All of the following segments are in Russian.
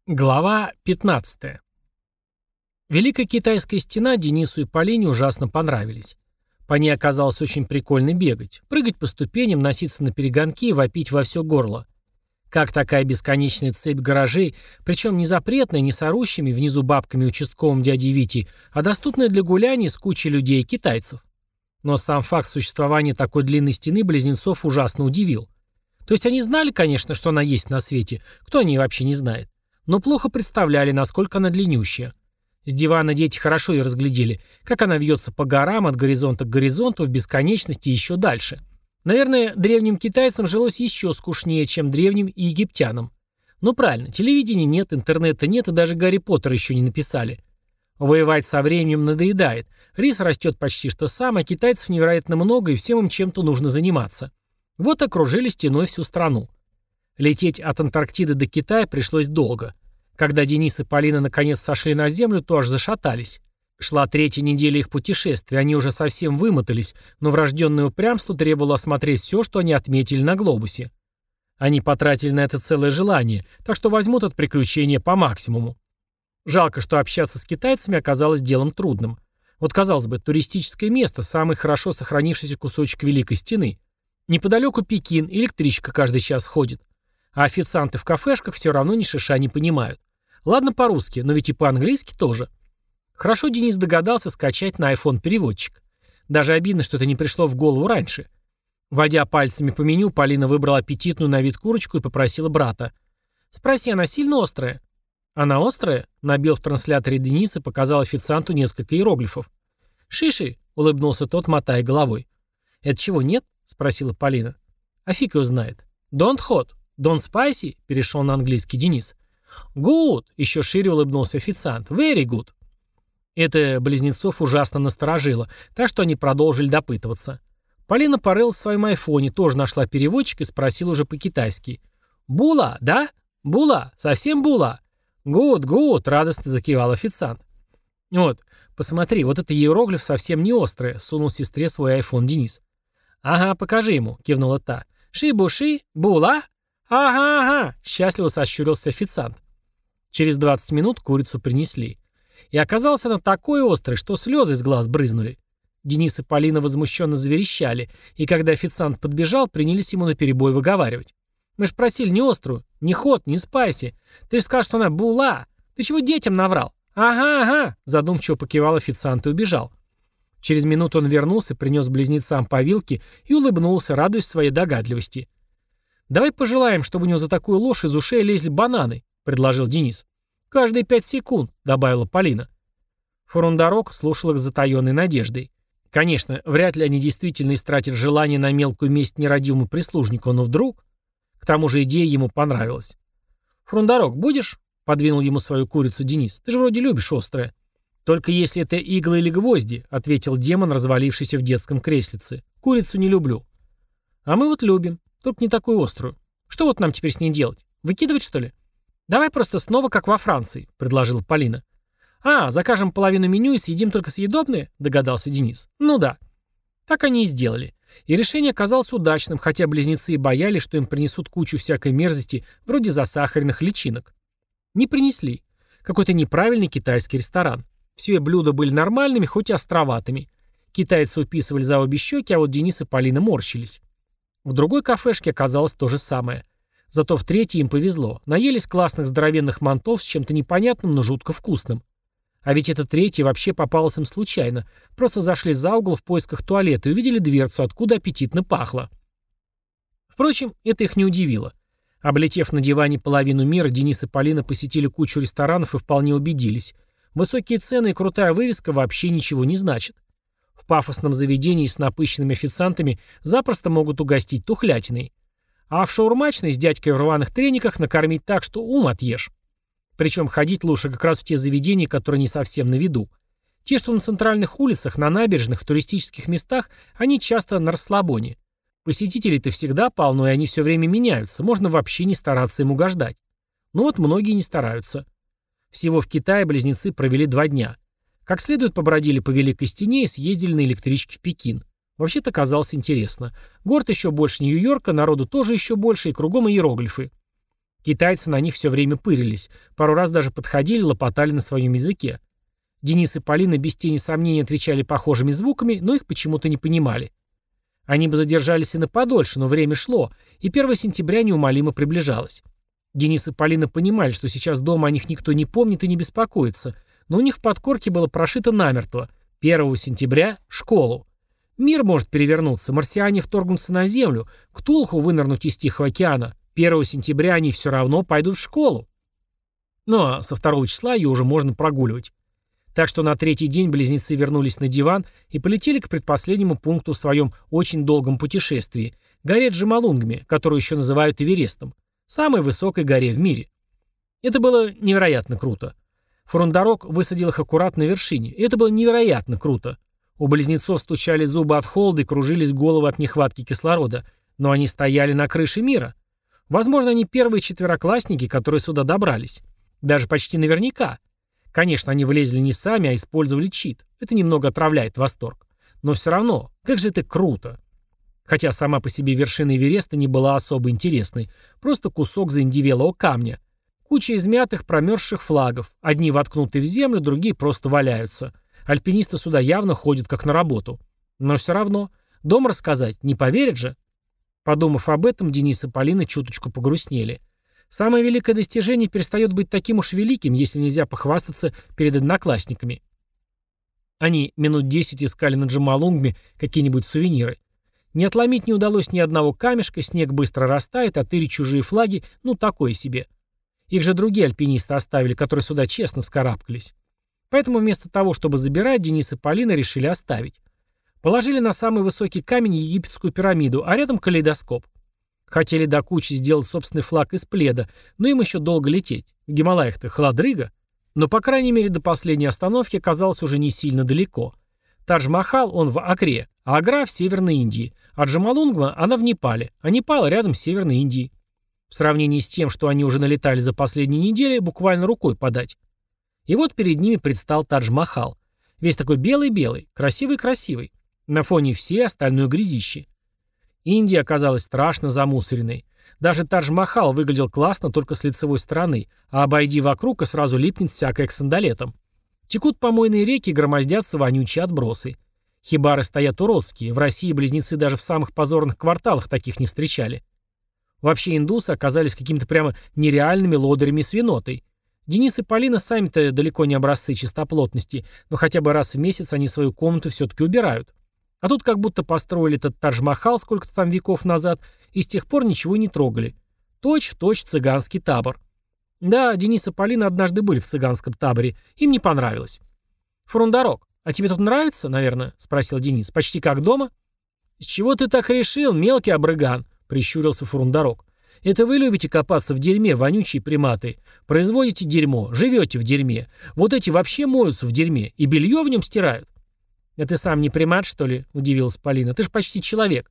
Глава 15. Великая китайская стена Денису и Полине ужасно понравились. По ней оказалось очень прикольно бегать, прыгать по ступеням, носиться на перегонки и вопить во все горло. Как такая бесконечная цепь гаражей, причем не запретная, не с орущими внизу бабками участковым дяди Вити, а доступная для гуляний с кучей людей и китайцев. Но сам факт существования такой длинной стены близнецов ужасно удивил. То есть они знали, конечно, что она есть на свете, кто о ней вообще не знает. Но плохо представляли, насколько она длиннющая. С дивана дети хорошо ее разглядели, как она вьется по горам от горизонта к горизонту в бесконечности и еще дальше. Наверное, древним китайцам жилось еще скучнее, чем древним египтянам. Ну правильно, телевидения нет, интернета нет и даже Гарри Поттера еще не написали. Воевать со временем надоедает. Рис растет почти что сам, а китайцев невероятно много и всем им чем-то нужно заниматься. Вот окружили стеной всю страну. Лететь от Антарктиды до Китая пришлось долго. Когда Денис и Полина наконец сошли на землю, то аж зашатались. Шла третья неделя их путешествия, они уже совсем вымотались, но врожденное упрямство требовало осмотреть все, что они отметили на глобусе. Они потратили на это целое желание, так что возьмут от приключения по максимуму. Жалко, что общаться с китайцами оказалось делом трудным. Вот, казалось бы, туристическое место, самый хорошо сохранившийся кусочек Великой Стены. Неподалеку Пекин, электричка каждый час ходит. А официанты в кафешках все равно ни шиша не понимают. Ладно по-русски, но ведь и по-английски тоже. Хорошо Денис догадался скачать на iPhone переводчик. Даже обидно, что это не пришло в голову раньше. Водя пальцами по меню, Полина выбрала аппетитную на вид курочку и попросила брата. «Спроси, она сильно острая?» «Она острая?» — набил в трансляторе Денис и показал официанту несколько иероглифов. «Шиши», — улыбнулся тот, мотая головой. «Это чего, нет?» — спросила Полина. «А фиг его знает. Don't hot. «Don't spicy?» – перешел на английский Денис. «Good!» – еще шире улыбнулся официант. «Very good!» Это близнецов ужасно насторожило, так что они продолжили допытываться. Полина порылась в своем айфоне, тоже нашла переводчик и спросила уже по-китайски. «Була, да? Була? Совсем була?» «Good, good!» – радостно закивал официант. «Вот, посмотри, вот это иероглиф совсем не острый», – сунул сестре свой айфон Денис. «Ага, покажи ему», – кивнула та. «Ши-буши? Була?» «Ага-ага!» — счастливо сощурился официант. Через 20 минут курицу принесли. И оказалась она такой острой, что слезы из глаз брызнули. Денис и Полина возмущенно заверещали, и когда официант подбежал, принялись ему наперебой выговаривать. «Мы ж просили не острую, не хот, не спайси. Ты ж сказал, что она була. Ты чего детям наврал?» «Ага-ага!» — задумчиво покивал официант и убежал. Через минуту он вернулся, принес близнецам по вилке и улыбнулся, радуясь своей догадливости. «Давай пожелаем, чтобы у него за такую ложь из ушей лезли бананы», — предложил Денис. «Каждые 5 секунд», — добавила Полина. Фурундарок слушал их с затаенной надеждой. Конечно, вряд ли они действительно истратят желание на мелкую месть нерадивому прислужнику, но вдруг... К тому же идея ему понравилась. «Фурундарок, будешь?» — подвинул ему свою курицу Денис. «Ты же вроде любишь острое». «Только если это иглы или гвозди», — ответил демон, развалившийся в детском креслице. «Курицу не люблю». «А мы вот любим. Только не такую острую. Что вот нам теперь с ней делать? Выкидывать, что ли?» «Давай просто снова, как во Франции», — предложила Полина. «А, закажем половину меню и съедим только съедобное?» — догадался Денис. «Ну да». Так они и сделали. И решение оказалось удачным, хотя близнецы и боялись, что им принесут кучу всякой мерзости, вроде засахаренных личинок. Не принесли. Какой-то неправильный китайский ресторан. Все блюда были нормальными, хоть и островатыми. Китайцы уписывали за обе щеки, а вот Денис и Полина морщились. В другой кафешке оказалось то же самое. Зато в третьей им повезло. Наелись классных здоровенных мантов с чем-то непонятным, но жутко вкусным. А ведь это третье вообще попалось им случайно. Просто зашли за угол в поисках туалета и увидели дверцу, откуда аппетитно пахло. Впрочем, это их не удивило. Облетев на диване половину мира, Денис и Полина посетили кучу ресторанов и вполне убедились. Высокие цены и крутая вывеска вообще ничего не значат. В пафосном заведении с напыщенными официантами запросто могут угостить тухлятиной. А в шаурмачной с дядькой в рваных трениках накормить так, что ум отъешь. Причем ходить лучше как раз в те заведения, которые не совсем на виду. Те, что на центральных улицах, на набережных, в туристических местах, они часто на расслабоне. Посетителей-то всегда полно, и они все время меняются. Можно вообще не стараться им угождать. Но вот многие не стараются. Всего в Китае близнецы провели 2 дня. Как следует побродили по Великой Стене и съездили на электричке в Пекин. Вообще-то казалось интересно. Город еще больше Нью-Йорка, народу тоже еще больше, и кругом иероглифы. Китайцы на них все время пырились, пару раз даже подходили, лопотали на своем языке. Денис и Полина без тени сомнений отвечали похожими звуками, но их почему-то не понимали. Они бы задержались и на подольше, но время шло, и 1 сентября неумолимо приближалось. Денис и Полина понимали, что сейчас дома о них никто не помнит и не беспокоится, но у них в подкорке было прошито намертво: 1 сентября – школу. Мир может перевернуться, марсиане вторгнутся на Землю, Ктулху вынырнуть из Тихого океана. 1 сентября они все равно пойдут в школу. Ну а со 2 числа ее уже можно прогуливать. Так что на 3-й день близнецы вернулись на диван и полетели к предпоследнему пункту в своем очень долгом путешествии – горе Джомолунгме, которую еще называют Эверестом, самой высокой горе в мире. Это было невероятно круто. Фурундарок высадил их аккуратно на вершине, и это было невероятно круто. У близнецов стучали зубы от холода и кружились головы от нехватки кислорода, но они стояли на крыше мира. Возможно, они первые четвероклассники, которые сюда добрались. Даже почти наверняка. Конечно, они влезли не сами, а использовали чит. Это немного отравляет восторг. Но все равно, как же это круто. Хотя сама по себе вершина Эвереста не была особо интересной. Просто кусок заиндевелого камня. Куча измятых, промерзших флагов. Одни воткнуты в землю, другие просто валяются. Альпинисты сюда явно ходят как на работу. Но все равно. Дом рассказать, не поверят же. Подумав об этом, Денис и Полина чуточку погрустнели. Самое великое достижение перестает быть таким уж великим, если нельзя похвастаться перед одноклассниками. Они минут 10 искали на Джомолунгме какие-нибудь сувениры. Не отломить не удалось ни одного камешка, снег быстро растает, а тырить чужие флаги, ну такое себе. Их же другие альпинисты оставили, которые сюда честно вскарабкались. Поэтому вместо того, чтобы забирать, Денис и Полина решили оставить. Положили на самый высокий камень египетскую пирамиду, а рядом калейдоскоп. Хотели до кучи сделать собственный флаг из пледа, но им еще долго лететь. В Гималаях-то холодрыга. Но, по крайней мере, до последней остановки оказалось уже не сильно далеко. Тадж-Махал, он в Агре, а Агра в Северной Индии, а Джомолунгма, она в Непале, а Непал рядом с Северной Индией. В сравнении с тем, что они уже налетали за последние недели, буквально рукой подать. И вот перед ними предстал Тадж-Махал. Весь такой белый-белый, красивый-красивый. На фоне всей остальной грязищи. Индия оказалась страшно замусоренной. Даже Тадж-Махал выглядел классно только с лицевой стороны, а обойди вокруг и сразу липнет всякое к сандалетам. Текут помойные реки, громоздятся вонючие отбросы. Хибары стоят уродские, в России близнецы даже в самых позорных кварталах таких не встречали. Вообще индусы оказались какими-то прямо нереальными лодырями свинотой. Денис и Полина сами-то далеко не образцы чистоплотности, но хотя бы раз в месяц они свою комнату все-таки убирают. А тут как будто построили этот Тадж-Махал сколько-то там веков назад и с тех пор ничего не трогали. Точь-в-точь цыганский табор. Да, Денис и Полина однажды были в цыганском таборе. Им не понравилось. «Фурундарок, а тебе тут нравится, наверное?» — спросил Денис. «Почти как дома?» «С чего ты так решил, мелкий обрыган?» — прищурился Фурундарок. «Это вы любите копаться в дерьме, вонючие приматы. Производите дерьмо, живете в дерьме. Вот эти вообще моются в дерьме и белье в нем стирают». «А ты сам не примат, что ли?» — удивилась Полина. «Ты же почти человек».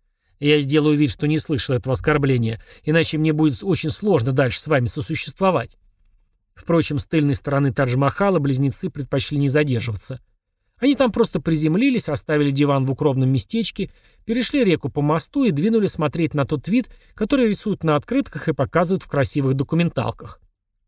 «Я сделаю вид, что не слышал этого оскорбления, иначе мне будет очень сложно дальше с вами сосуществовать». Впрочем, с тыльной стороны Тадж-Махала близнецы предпочли не задерживаться. Они там просто приземлились, оставили диван в укромном местечке, перешли реку по мосту и двинули смотреть на тот вид, который рисуют на открытках и показывают в красивых документалках.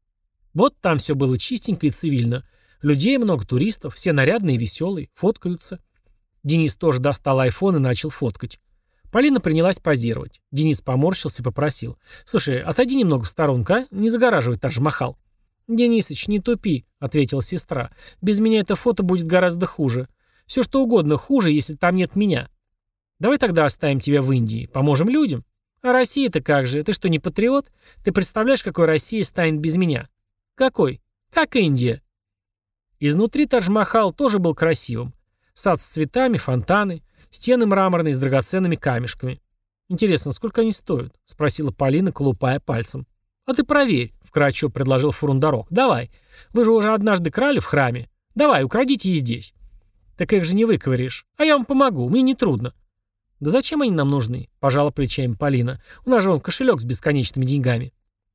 Вот там все было чистенько и цивильно. Людей много, туристов, все нарядные и веселые, фоткаются. Денис тоже достал айфон и начал фоткать. Полина принялась позировать. Денис поморщился и попросил. «Слушай, отойди немного в сторонку, а? Не загораживай Тадж-Махал». «Денисыч, не тупи», — ответила сестра. «Без меня это фото будет гораздо хуже. Все что угодно хуже, если там нет меня. Давай тогда оставим тебя в Индии. Поможем людям. А Россия-то как же? Ты что, не патриот? Ты представляешь, какой Россия станет без меня?» «Какой? Как Индия». Изнутри Тадж-Махал тоже был красивым. Сад с цветами, фонтаны, стены мраморные с драгоценными камешками. «Интересно, сколько они стоят?» — спросила Полина, колупая пальцем. «А ты проверь», — вкратчиво предложил Фурундарок. «Давай. Вы же уже однажды крали в храме. Давай, украдите и здесь». «Так их же не выковыришь. А я вам помогу, мне не трудно». «Да зачем они нам нужны?» — пожала плечами Полина. «У нас же вон кошелек с бесконечными деньгами».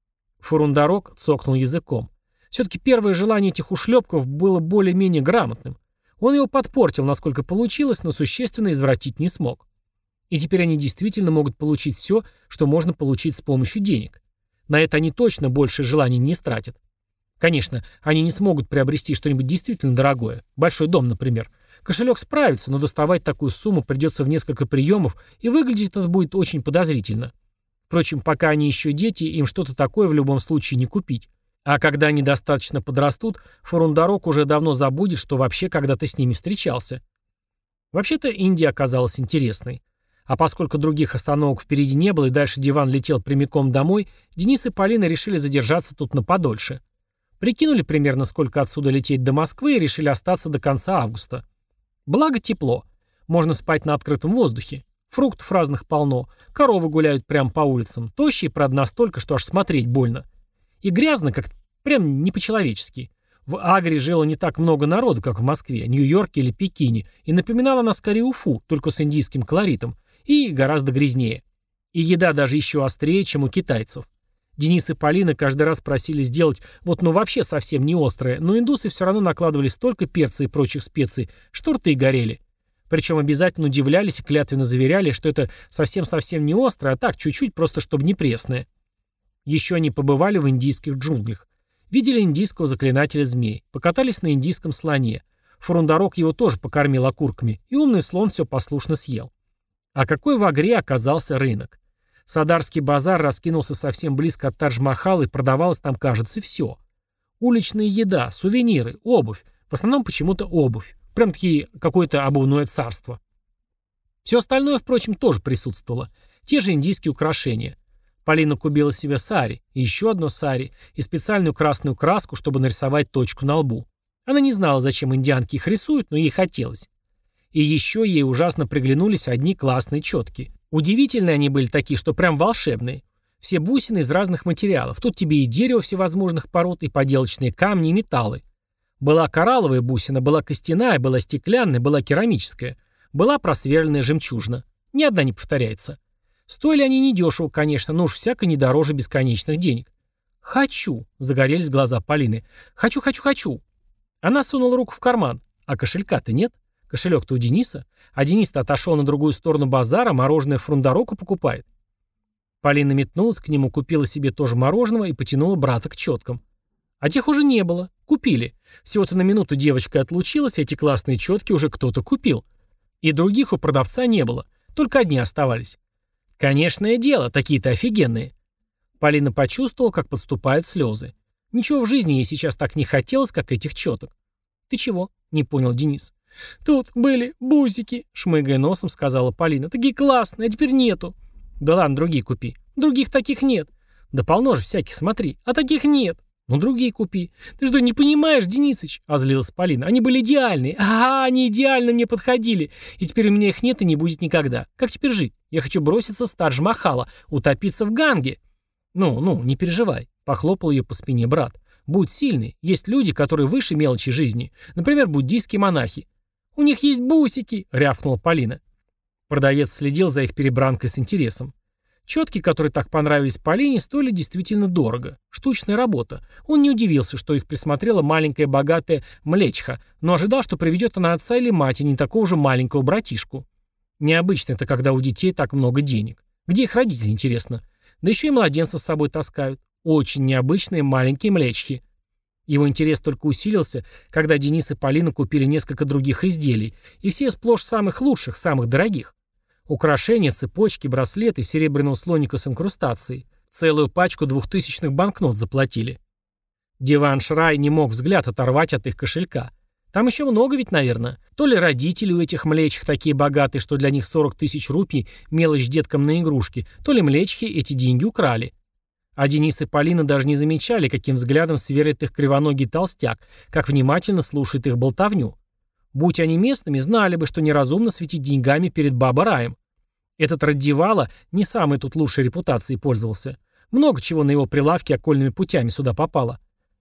Фурундарок цокнул языком. Все-таки первое желание этих ушлепков было более-менее грамотным. Он его подпортил, насколько получилось, но существенно извратить не смог. И теперь они действительно могут получить все, что можно получить с помощью денег. На это они точно больше желаний не стратят. Конечно, они не смогут приобрести что-нибудь действительно дорогое. Большой дом, например. Кошелек справится, но доставать такую сумму придется в несколько приемов, и выглядеть это будет очень подозрительно. Впрочем, пока они еще дети, им что-то такое в любом случае не купить. А когда они достаточно подрастут, Фурундарок уже давно забудет, что вообще когда-то с ними встречался. Вообще-то Индия оказалась интересной. А поскольку других остановок впереди не было и дальше диван летел прямиком домой, Денис и Полина решили задержаться тут на подольше. Прикинули примерно, сколько отсюда лететь до Москвы, и решили остаться до конца августа. Благо тепло. Можно спать на открытом воздухе. Фруктов разных полно. Коровы гуляют прямо по улицам. Тощие, правда, настолько, что аж смотреть больно. И грязно, как прям не по-человечески. В Агре жило не так много народу, как в Москве, Нью-Йорке или Пекине, и напоминала она скорее Уфу, только с индийским колоритом, и гораздо грязнее. И еда даже еще острее, чем у китайцев. Денис и Полина каждый раз просили сделать вообще совсем не острое, но индусы все равно накладывали столько перца и прочих специй, что рты горели. Причем обязательно удивлялись и клятвенно заверяли, что это совсем-совсем не острое, а так чуть-чуть, просто чтобы не пресное. Еще они побывали в индийских джунглях. Видели индийского заклинателя змей, покатались на индийском слоне. Фурундарок его тоже покормил окурками, и умный слон все послушно съел. А какой в Агре оказался рынок? Садарский базар раскинулся совсем близко от Тадж-Махала, и продавалось там, кажется, все. Уличная еда, сувениры, обувь. В основном почему-то обувь. Прям-таки какое-то обувное царство. Все остальное, впрочем, тоже присутствовало. Те же индийские украшения. Полина купила себе сари, и еще одно сари, и специальную красную краску, чтобы нарисовать точку на лбу. Она не знала, зачем индианки их рисуют, но ей хотелось. И еще ей ужасно приглянулись одни классные четки. Удивительные они были такие, что прям волшебные. Все бусины из разных материалов. Тут тебе и дерево всевозможных пород, и поделочные камни, и металлы. Была коралловая бусина, была костяная, была стеклянная, была керамическая. Была просверленная жемчужина. Ни одна не повторяется. Стоили они недешево, конечно, но уж всяко не дороже бесконечных денег. «Хочу!» — загорелись глаза Полины. «Хочу, хочу, хочу!» Она сунула руку в карман. А кошелька-то нет. Кошелек-то у Дениса. А Денис-то отошел на другую сторону базара, мороженое Фрундароку покупает. Полина метнулась к нему, купила себе тоже мороженого и потянула брата к четкам. А тех уже не было. Купили. Всего-то на минуту девочка отлучилась, а эти классные четки уже кто-то купил. И других у продавца не было. Только одни оставались. Конечное дело, такие-то офигенные. Полина почувствовала, как подступают слезы. Ничего в жизни ей сейчас так не хотелось, как этих четок. «Ты чего?» — не понял Денис. «Тут были бусики», — шмыгая носом сказала Полина. «Такие классные, а теперь нету». «Да ладно, другие купи». «Других таких нет». «Да полно же всяких, смотри. А таких нет». «Ну, другие купи». «Ты что, не понимаешь, Денисыч?» — озлилась Полина. «Они были идеальные. Ага, они идеально мне подходили. И теперь у меня их нет и не будет никогда. Как теперь жить? Я хочу броситься с Тадж-Махала, утопиться в Ганге». «Ну, не переживай», — похлопал ее по спине брат. «Будь сильный. Есть люди, которые выше мелочи жизни. Например, буддийские монахи». «У них есть бусики», — рявкнула Полина. Продавец следил за их перебранкой с интересом. Четки, которые так понравились Полине, стоили действительно дорого. Штучная работа. Он не удивился, что их присмотрела маленькая богатая млечха, но ожидал, что приведет она отца или мать, и не такого же маленького братишку. Необычно это, когда у детей так много денег. Где их родители, интересно? Да еще и младенца с собой таскают. Очень необычные маленькие млечхи. Его интерес только усилился, когда Денис и Полина купили несколько других изделий, и все сплошь самых лучших, самых дорогих. Украшения, цепочки, браслеты, серебряного слоника с инкрустацией. Целую пачку 2000-х банкнот заплатили. Деванш-рай не мог взгляд оторвать от их кошелька. Там еще много ведь, наверное. То ли родители у этих млечьих такие богатые, что для них 40 тысяч рупий мелочь деткам на игрушки, то ли млечьхи эти деньги украли. А Денис и Полина даже не замечали, каким взглядом сверлит их кривоногий толстяк, как внимательно слушает их болтовню. Будь они местными, знали бы, что неразумно светить деньгами перед Баба-раем. Этот Раддивала не самой тут лучшей репутацией пользовался. Много чего на его прилавке окольными путями сюда попало.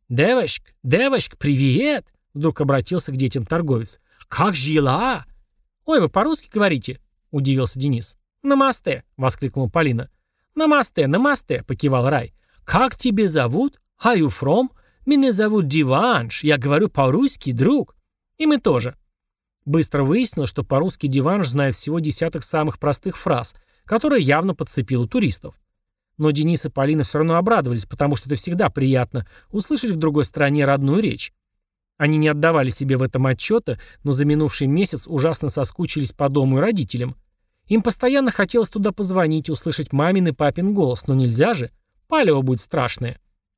Девочка, привет!» Вдруг обратился к детям торговец. «Как жила?» «Ой, вы по-русски говорите?» — удивился Денис. «Намасте!» — воскликнула Полина. «Намасте!» — покивал Рай. «Как тебя зовут? Are you from? Меня зовут Диванш. Я говорю по-русски, друг». «И мы тоже». Быстро выяснилось, что по-русски Диванш знает всего десяток самых простых фраз, которые явно подцепил у туристов. Но Денис и Полина все равно обрадовались, потому что это всегда приятно — услышать в другой стране родную речь. Они не отдавали себе в этом отчета, но за минувший месяц ужасно соскучились по дому и родителям. Им постоянно хотелось туда позвонить, услышать мамин и папин голос, но нельзя же, палево будет страшное.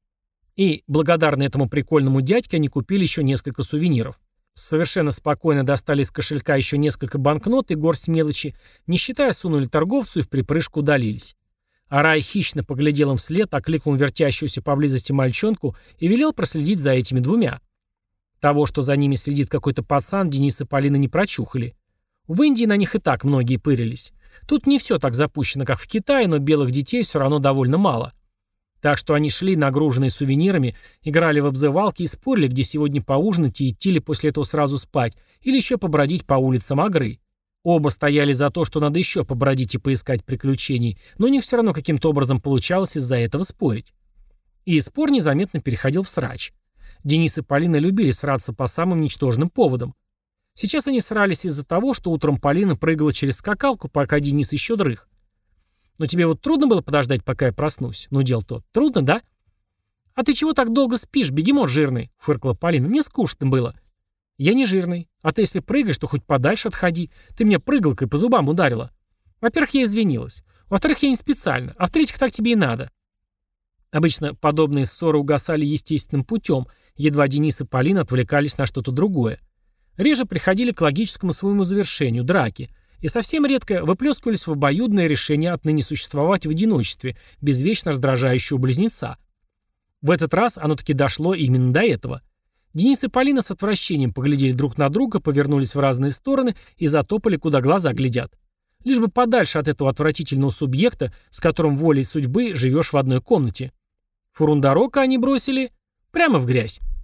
И, благодарны этому прикольному дядьке, они купили еще несколько сувениров. Совершенно спокойно достали из кошелька еще несколько банкнот и горсть мелочи, не считая, сунули торговцу и в припрыжку удалились. Арай хищно поглядел им вслед, окликнул вертящуюся поблизости мальчонку и велел проследить за этими двумя. Того, что за ними следит какой-то пацан, Денис и Полина не прочухали. В Индии на них и так многие пырились. Тут не все так запущено, как в Китае, но белых детей все равно довольно мало. Так что они шли, нагруженные сувенирами, играли в обзывалки и спорили, где сегодня поужинать и идти ли после этого сразу спать, или еще побродить по улицам Агры. Оба стояли за то, что надо еще побродить и поискать приключений, но у них все равно каким-то образом получалось из-за этого спорить. И спор незаметно переходил в срач. Денис и Полина любили сраться по самым ничтожным поводам. Сейчас они срались из-за того, что утром Полина прыгала через скакалку, пока Денис еще дрых. «Но тебе вот трудно было подождать, пока я проснусь?» — нудел тот. «Трудно, да?» «А ты чего так долго спишь, бегемот жирный?» — фыркала Полина. «Мне скучно было». «Я не жирный. А ты если прыгаешь, то хоть подальше отходи. Ты меня прыгалкой по зубам ударила». «Во-первых, я извинилась. Во-вторых, я не специально. А в-третьих, так тебе и надо». Обычно подобные ссоры угасали естественным путем, едва Денис и Полина отвлекались на что-то другое. Реже приходили к логическому своему завершению — драки, и совсем редко выплескивались в обоюдное решение отныне существовать в одиночестве, без вечно раздражающего близнеца. В этот раз оно таки дошло именно до этого. Денис и Полина с отвращением поглядели друг на друга, повернулись в разные стороны и затопали, куда глаза глядят. Лишь бы подальше от этого отвратительного субъекта, с которым волей судьбы живешь в одной комнате. Фурундарока они бросили прямо в грязь.